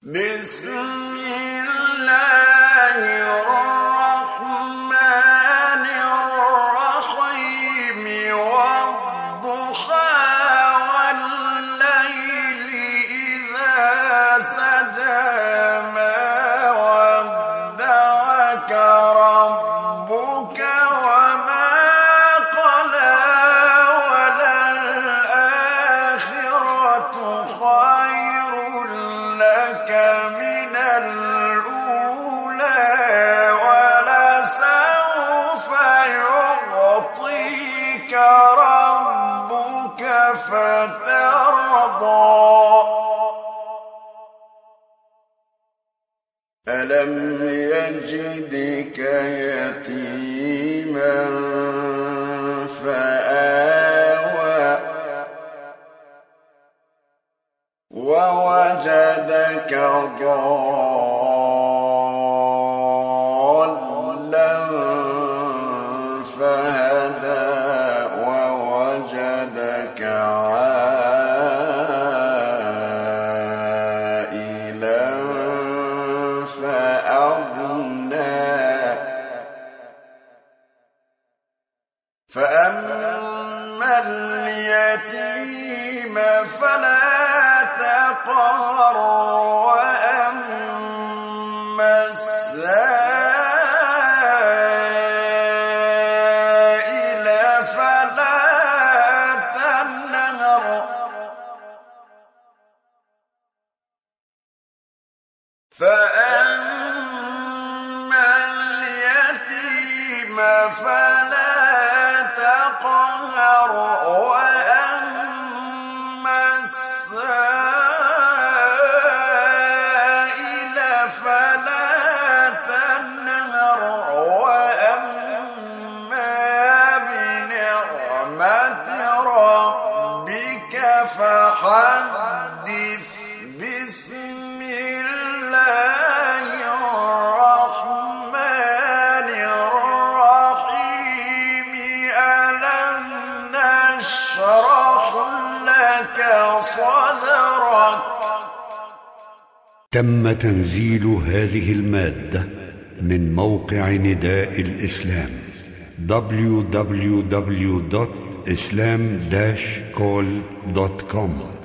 بسم الله الرحمن الرحيم والضحى والليل إذا سجى ما ودعك ربك وما قلى وللآخرة خير لك من الأولى ولسوف يعطيك ربك فترضى ألم يجدك يتيما فآوى ووجدك ضالا فهدى ووجدك عائلا فأغنى فأما اليتيم فلا تقهر وأما السائل فلا تنهر فأما اليتيم فلا تقهر وأما السائل فلا تنهر وأما بنعمة ربك فحدث بسم الله الرحمن الرحيم ألم نشرح لك صدرك. تم تنزيل هذه المادة من موقع نداء الإسلام www.islam-call.com